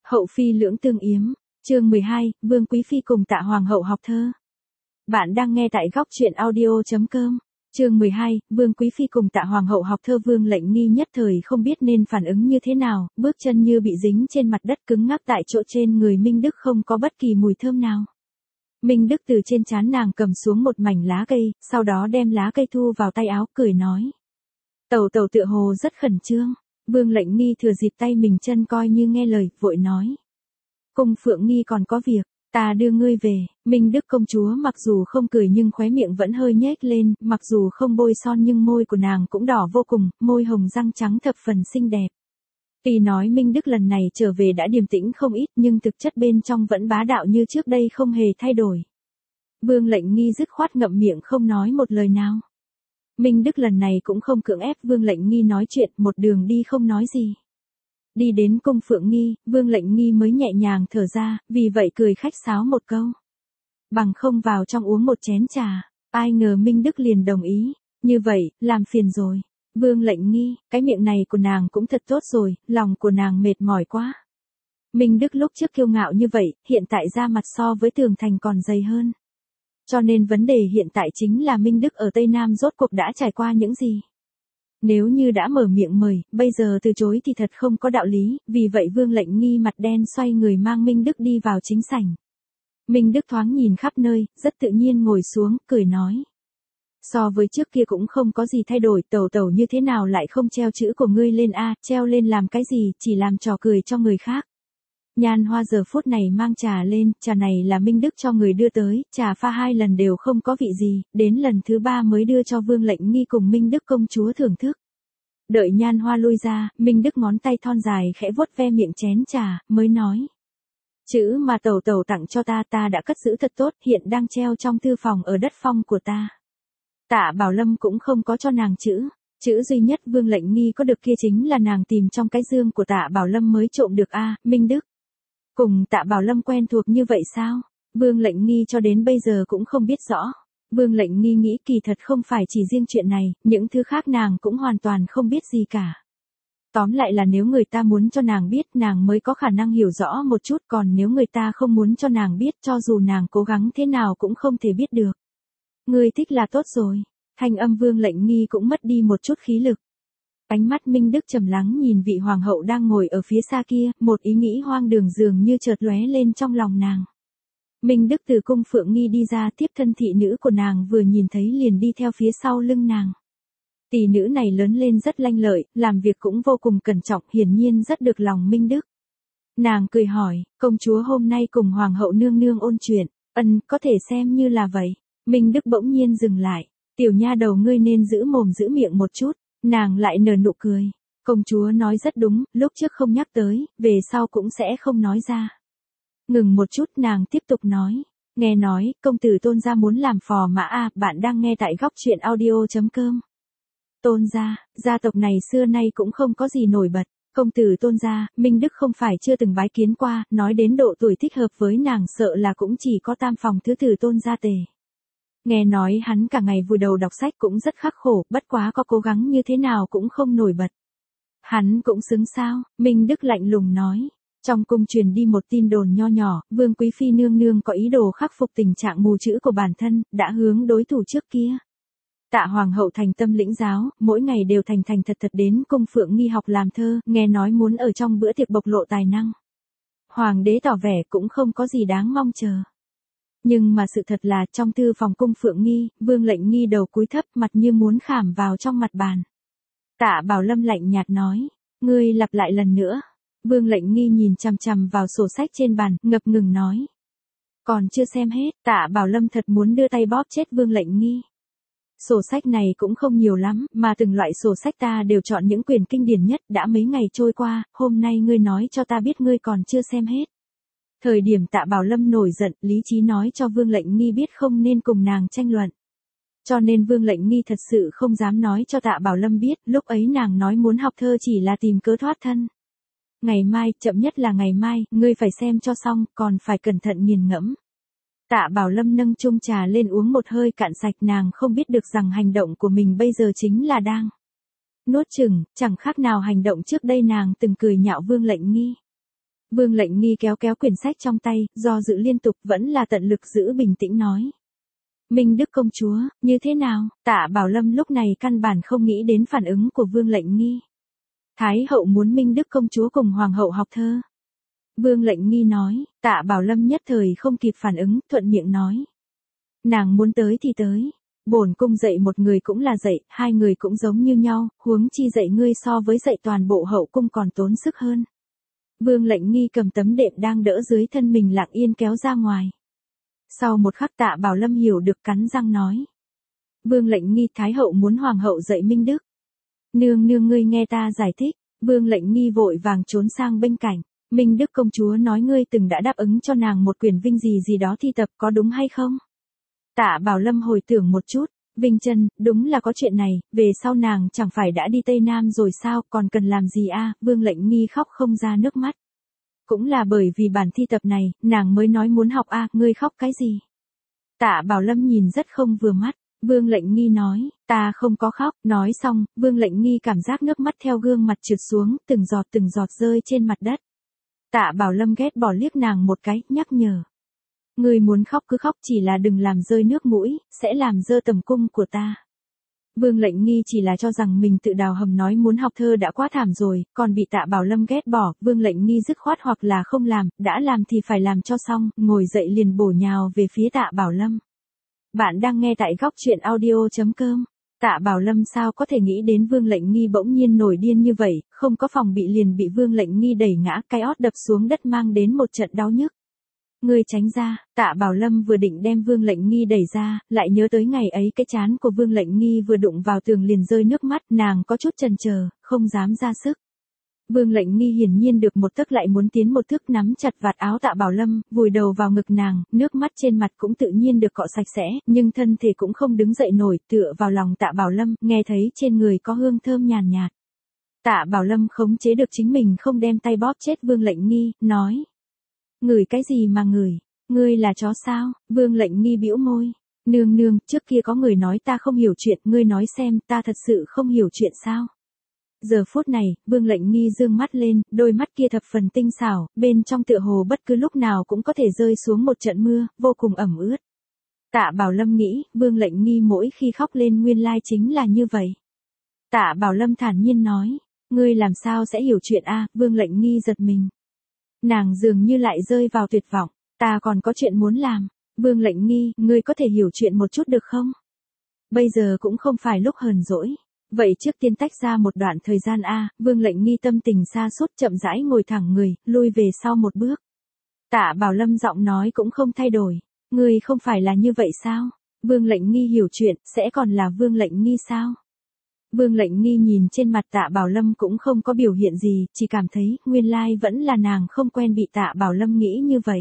Hậu phi lưỡng tương yếm, chương 12, Vương Quý Phi cùng Tạ Hoàng hậu học thơ. Bạn đang nghe tại góc truyện audio.com. Chương 12, Vương Quý Phi cùng Tạ Hoàng hậu học thơ. Vương Lệnh Nghi nhất thời không biết nên phản ứng như thế nào, bước chân như bị dính trên mặt đất cứng ngắc tại chỗ. Trên người Minh Đức không có bất kỳ mùi thơm nào. Minh Đức từ trên trán nàng cầm xuống một mảnh lá cây, sau đó đem lá cây thu vào tay áo, cười nói. Tẩu tẩu tựa hồ rất khẩn trương. Vương Lệnh Nghi thừa dịp tay mình chân coi như nghe lời, vội nói. Cung Phượng Nghi còn có việc, ta đưa ngươi về. Minh Đức công chúa mặc dù không cười nhưng khóe miệng vẫn hơi nhếch lên, mặc dù không bôi son nhưng môi của nàng cũng đỏ vô cùng, môi hồng răng trắng thập phần xinh đẹp. Tuy nói Minh Đức lần này trở về đã điềm tĩnh không ít nhưng thực chất bên trong vẫn bá đạo như trước đây không hề thay đổi. Vương Lệnh Nghi dứt khoát ngậm miệng không nói một lời nào. Minh Đức lần này cũng không cưỡng ép Vương Lệnh Nghi nói chuyện, một đường đi không nói gì. Đi đến cung Phượng Nghi, Vương Lệnh Nghi mới nhẹ nhàng thở ra, vì vậy cười khách sáo một câu. Bằng không vào trong uống một chén trà, ai ngờ Minh Đức liền đồng ý, như vậy, làm phiền rồi. Vương Lệnh Nghi, cái miệng này của nàng cũng thật tốt rồi, lòng của nàng mệt mỏi quá. Minh Đức lúc trước kiêu ngạo như vậy, hiện tại da mặt so với tường thành còn dày hơn. Cho nên vấn đề hiện tại chính là Minh Đức ở Tây Nam rốt cuộc đã trải qua những gì. Nếu như đã mở miệng mời, bây giờ từ chối thì thật không có đạo lý, vì vậy Vương Lệnh Nghi mặt đen xoay người mang Minh Đức đi vào chính sảnh. Minh Đức thoáng nhìn khắp nơi, rất tự nhiên ngồi xuống, cười nói. So với trước kia cũng không có gì thay đổi, tẩu tẩu như thế nào lại không treo chữ của ngươi lên a, treo lên làm cái gì, chỉ làm trò cười cho người khác. Nhan Hoa giờ phút này mang trà lên, trà này là Minh Đức cho người đưa tới, trà pha 2 lần đều không có vị gì, đến lần thứ 3 mới đưa cho Vương Lệnh Nghi cùng Minh Đức công chúa thưởng thức. Đợi Nhan Hoa lui ra, Minh Đức ngón tay thon dài khẽ vuốt ve miệng chén trà, mới nói. Chữ mà tẩu tẩu tặng cho ta đã cất giữ thật tốt, hiện đang treo trong thư phòng ở đất phong của ta. Tạ Bảo Lâm cũng không có cho nàng chữ duy nhất Vương Lệnh Nghi có được kia chính là nàng tìm trong cái dương của Tạ Bảo Lâm mới trộm được a. Minh Đức. Cùng Tạ Bảo Lâm quen thuộc như vậy sao? Vương Lệnh Nghi cho đến bây giờ cũng không biết rõ. Vương Lệnh Nghi nghĩ kỳ thật không phải chỉ riêng chuyện này, những thứ khác nàng cũng hoàn toàn không biết gì cả. Tóm lại là nếu người ta muốn cho nàng biết nàng mới có khả năng hiểu rõ một chút, còn nếu người ta không muốn cho nàng biết cho dù nàng cố gắng thế nào cũng không thể biết được. Ngươi thích là tốt rồi. Thanh âm Vương Lệnh Nghi cũng mất đi một chút khí lực. Ánh mắt Minh Đức trầm lắng nhìn vị hoàng hậu đang ngồi ở phía xa kia, một ý nghĩ hoang đường dường như chợt lóe lên trong lòng nàng. Minh Đức từ cung Phượng Nghi đi ra, tiếp thân thị nữ của nàng vừa nhìn thấy liền đi theo phía sau lưng nàng. Tỷ nữ này lớn lên rất lanh lợi, làm việc cũng vô cùng cẩn trọng, hiển nhiên rất được lòng Minh Đức. Nàng cười hỏi, công chúa hôm nay cùng hoàng hậu nương nương ôn chuyện, có thể xem như là vậy. Minh Đức bỗng nhiên dừng lại, tiểu nha đầu ngươi nên giữ mồm giữ miệng một chút. Nàng lại nở nụ cười. Công chúa nói rất đúng, lúc trước không nhắc tới, về sau cũng sẽ không nói ra. Ngừng một chút nàng tiếp tục nói. Nghe nói, công tử Tôn gia muốn làm phò mã a. Bạn đang nghe tại góc truyện audio.com. Tôn gia, gia tộc này xưa nay cũng không có gì nổi bật. Công tử Tôn gia, Minh Đức không phải chưa từng bái kiến qua, nói đến độ tuổi thích hợp với nàng sợ là cũng chỉ có tam phòng thứ tử Tôn gia tề. Nghe nói hắn cả ngày vùi đầu đọc sách cũng rất khắc khổ, bất quá có cố gắng như thế nào cũng không nổi bật. Hắn cũng xứng sao? Minh Đức lạnh lùng nói. Trong cung truyền đi một tin đồn nho nhỏ, Vương Quý Phi nương nương có ý đồ khắc phục tình trạng mù chữ của bản thân, đã hướng đối thủ trước kia. Tạ Hoàng hậu thành tâm lĩnh giáo, mỗi ngày đều thành thật đến cung Phượng Nghi học làm thơ, nghe nói muốn ở trong bữa tiệc bộc lộ tài năng. Hoàng đế tỏ vẻ cũng không có gì đáng mong chờ. Nhưng mà sự thật là trong thư phòng cung Phượng Nghi, Vương Lệnh Nghi đầu cúi thấp mặt như muốn khảm vào trong mặt bàn. Tạ Bảo Lâm lạnh nhạt nói, ngươi lặp lại lần nữa. Vương Lệnh Nghi nhìn chằm chằm vào sổ sách trên bàn, ngập ngừng nói. Còn chưa xem hết, Tạ Bảo Lâm thật muốn đưa tay bóp chết Vương Lệnh Nghi. Sổ sách này cũng không nhiều lắm, mà từng loại sổ sách ta đều chọn những quyển kinh điển nhất, đã mấy ngày trôi qua, hôm nay ngươi nói cho ta biết ngươi còn chưa xem hết. Thời điểm Tạ Bảo Lâm nổi giận, lý trí nói cho Vương Lệnh Nghi biết không nên cùng nàng tranh luận. Cho nên Vương Lệnh Nghi thật sự không dám nói cho Tạ Bảo Lâm biết, lúc ấy nàng nói muốn học thơ chỉ là tìm cớ thoát thân. Ngày mai, chậm nhất là ngày mai, ngươi phải xem cho xong, còn phải cẩn thận nghiền ngẫm. Tạ Bảo Lâm nâng chung trà lên uống một hơi cạn sạch, nàng không biết được rằng hành động của mình bây giờ chính là đang nuốt chửng, chẳng khác nào hành động trước đây nàng từng cười nhạo Vương Lệnh Nghi. Vương Lệnh Nghi kéo kéo quyển sách trong tay, do dự liên tục vẫn là tận lực giữ bình tĩnh nói. Minh Đức công chúa, như thế nào? Tạ Bảo Lâm lúc này căn bản không nghĩ đến phản ứng của Vương Lệnh Nghi. Thái hậu muốn Minh Đức công chúa cùng hoàng hậu học thơ. Vương Lệnh Nghi nói, Tạ Bảo Lâm nhất thời không kịp phản ứng, thuận miệng nói. Nàng muốn tới thì tới. Bổn cung dạy một người cũng là dạy, hai người cũng giống như nhau, huống chi dạy ngươi so với dạy toàn bộ hậu cung còn tốn sức hơn. Vương Lệnh Nghi cầm tấm đệm đang đỡ dưới thân mình lặng yên kéo ra ngoài. Sau một khắc Tạ Bảo Lâm hiểu được cắn răng nói. Vương Lệnh Nghi, Thái hậu muốn hoàng hậu dạy Minh Đức. Nương nương ngươi nghe ta giải thích. Vương Lệnh Nghi vội vàng trốn sang bên cạnh. Minh Đức công chúa nói ngươi từng đã đáp ứng cho nàng một quyển vinh gì gì đó thi tập, có đúng hay không? Tạ Bảo Lâm hồi tưởng một chút. Vinh chân, đúng là có chuyện này, về sau nàng chẳng phải đã đi Tây Nam rồi sao, còn cần làm gì a? Vương Lệnh Nghi khóc không ra nước mắt. Cũng là bởi vì bản thi tập này, nàng mới nói muốn học a, ngươi khóc cái gì? Tạ Bảo Lâm nhìn rất không vừa mắt. Vương Lệnh Nghi nói, ta không có khóc. Nói xong, Vương Lệnh Nghi cảm giác nước mắt theo gương mặt trượt xuống, từng giọt rơi trên mặt đất. Tạ Bảo Lâm ghét bỏ liếc nàng một cái, nhắc nhở. Ngươi muốn khóc cứ khóc, chỉ là đừng làm rơi nước mũi, sẽ làm dơ tầm cung của ta. Vương Lệnh Nghi chỉ là cho rằng mình tự đào hầm nói muốn học thơ đã quá thảm rồi, còn bị Tạ Bảo Lâm ghét bỏ. Vương Lệnh Nghi dứt khoát hoặc là không làm, đã làm thì phải làm cho xong, ngồi dậy liền bổ nhào về phía Tạ Bảo Lâm. Bạn đang nghe tại góc truyện audio.com. Tạ Bảo Lâm sao có thể nghĩ đến Vương Lệnh Nghi bỗng nhiên nổi điên như vậy, không có phòng bị liền bị Vương Lệnh Nghi đẩy ngã, cái ót đập xuống đất mang đến một trận đau nhức. Ngươi tránh ra. Tạ Bảo Lâm vừa định đem Vương Lệnh Nghi đẩy ra, lại nhớ tới ngày ấy cái trán của Vương Lệnh Nghi vừa đụng vào tường liền rơi nước mắt, nàng có chút chần chờ, không dám ra sức. Vương Lệnh Nghi hiển nhiên được một tấc lại muốn tiến một thước, nắm chặt vạt áo Tạ Bảo Lâm, vùi đầu vào ngực nàng, nước mắt trên mặt cũng tự nhiên được cọ sạch sẽ, nhưng thân thể cũng không đứng dậy nổi, tựa vào lòng Tạ Bảo Lâm, nghe thấy trên người có hương thơm nhàn nhạt. Tạ Bảo Lâm khống chế được chính mình không đem tay bóp chết Vương Lệnh Nghi, nói. Ngửi cái gì mà ngửi, ngươi là chó sao? Vương Lệnh Nghi bĩu môi. Nương nương, trước kia có người nói ta không hiểu chuyện, ngươi nói xem, ta thật sự không hiểu chuyện sao? Giờ phút này, Vương Lệnh Nghi dương mắt lên, đôi mắt kia thập phần tinh xảo, bên trong tựa hồ bất cứ lúc nào cũng có thể rơi xuống một trận mưa, vô cùng ẩm ướt. Tạ Bảo Lâm nghĩ, Vương Lệnh Nghi mỗi khi khóc lên nguyên lai chính là như vậy. Tạ Bảo Lâm thản nhiên nói, ngươi làm sao sẽ hiểu chuyện a? Vương Lệnh Nghi giật mình. Nàng dường như lại rơi vào tuyệt vọng, ta còn có chuyện muốn làm. Vương Lệnh Nghi, ngươi có thể hiểu chuyện một chút được không? Bây giờ cũng không phải lúc hờn dỗi. Vậy trước tiên tách ra một đoạn thời gian a. Vương Lệnh Nghi tâm tình sa sút chậm rãi ngồi thẳng người, lui về sau một bước. Tạ Bảo Lâm giọng nói cũng không thay đổi. Ngươi không phải là như vậy sao? Vương Lệnh Nghi hiểu chuyện, sẽ còn là Vương Lệnh Nghi sao? Vương Lệnh Nghi nhìn trên mặt Tạ Bảo Lâm cũng không có biểu hiện gì, chỉ cảm thấy, nguyên lai vẫn là nàng không quen bị Tạ Bảo Lâm nghĩ như vậy.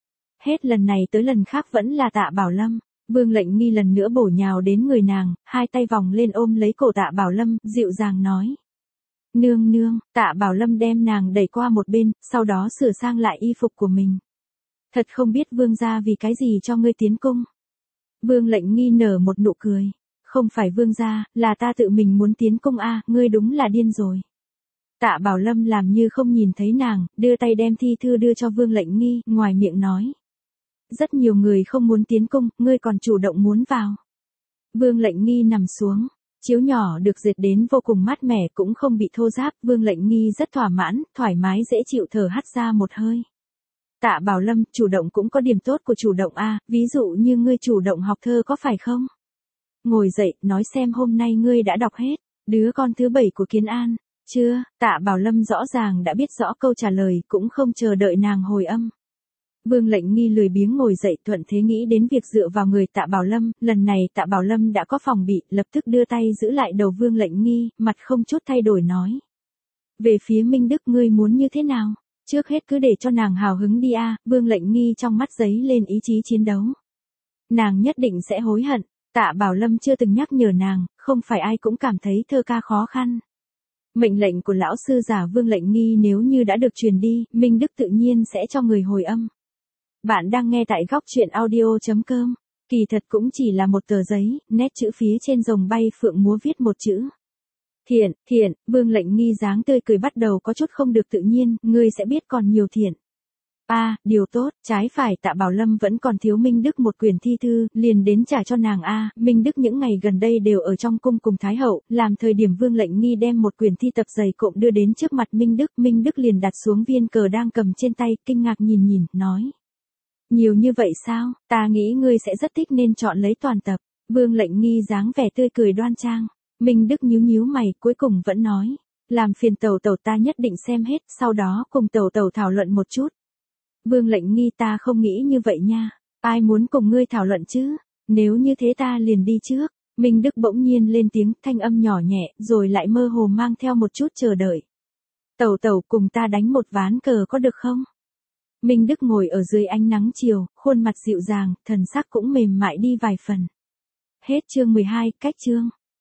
Hết lần này tới lần khác vẫn là Tạ Bảo Lâm. Vương Lệnh Nghi lần nữa bổ nhào đến người nàng, hai tay vòng lên ôm lấy cổ Tạ Bảo Lâm, dịu dàng nói. Nương nương, Tạ Bảo Lâm đem nàng đẩy qua một bên, sau đó sửa sang lại y phục của mình. Thật không biết vương gia vì cái gì cho ngươi tiến cung. Vương Lệnh Nghi nở một nụ cười. Không phải vương gia, là ta tự mình muốn tiến cung a, ngươi đúng là điên rồi. Tạ Bảo Lâm làm như không nhìn thấy nàng, đưa tay đem thi thư đưa cho Vương Lệnh Nghi, ngoài miệng nói. Rất nhiều người không muốn tiến cung, ngươi còn chủ động muốn vào. Vương Lệnh Nghi nằm xuống, chiếu nhỏ được dệt đến vô cùng mát mẻ cũng không bị thô ráp, Vương Lệnh Nghi rất thỏa mãn, thoải mái dễ chịu thở hắt ra một hơi. Tạ Bảo Lâm, chủ động cũng có điểm tốt của chủ động a, ví dụ như ngươi chủ động học thơ có phải không? Ngồi dậy, nói xem hôm nay ngươi đã đọc hết, đứa con thứ 7 của Kiến An, chưa? Tạ Bảo Lâm rõ ràng đã biết rõ câu trả lời, cũng không chờ đợi nàng hồi âm. Vương Lệnh Nghi lười biếng ngồi dậy thuận thế nghĩ đến việc dựa vào người Tạ Bảo Lâm, lần này Tạ Bảo Lâm đã có phòng bị, lập tức đưa tay giữ lại đầu Vương Lệnh Nghi, mặt không chút thay đổi nói. Về phía Minh Đức ngươi muốn như thế nào? Trước hết cứ để cho nàng hào hứng đi a. Vương Lệnh Nghi trong mắt giấy lên ý chí chiến đấu. Nàng nhất định sẽ hối hận. Tạ Bảo Lâm chưa từng nhắc nhở nàng, không phải ai cũng cảm thấy thơ ca khó khăn. Mệnh lệnh của lão sư giả Vương Lệnh Nghi nếu như đã được truyền đi, Minh Đức tự nhiên sẽ cho người hồi âm. Bạn đang nghe tại góc truyện audio.com. Kỳ thật cũng chỉ là một tờ giấy, nét chữ phía trên rồng bay phượng múa viết một chữ. Thiện, Vương Lệnh Nghi dáng tươi cười bắt đầu có chút không được tự nhiên, ngươi sẽ biết còn nhiều thiện. Điều tốt, trái phải Tạ Bảo Lâm vẫn còn thiếu Minh Đức một quyển thi thư, liền đến trả cho nàng Minh Đức những ngày gần đây đều ở trong cung cùng Thái Hậu, làm thời điểm Vương Lệnh Nghi đem một quyển thi tập dày cộm đưa đến trước mặt Minh Đức liền đặt xuống viên cờ đang cầm trên tay, kinh ngạc nhìn, nói. Nhiều như vậy sao, ta nghĩ ngươi sẽ rất thích nên chọn lấy toàn tập. Vương Lệnh Nghi dáng vẻ tươi cười đoan trang. Minh Đức nhíu mày, cuối cùng vẫn nói. Làm phiền tẩu ta nhất định xem hết, sau đó cùng tẩu thảo luận một chút. Vương Lệnh Nghi ta không nghĩ như vậy nha. Ai muốn cùng ngươi thảo luận chứ? Nếu như thế ta liền đi trước. Minh Đức bỗng nhiên lên tiếng, thanh âm nhỏ nhẹ, rồi lại mơ hồ mang theo một chút chờ đợi. Tẩu cùng ta đánh một ván cờ có được không? Minh Đức ngồi ở dưới ánh nắng chiều, khuôn mặt dịu dàng, thần sắc cũng mềm mại đi vài phần. Hết chương 12, cách chương.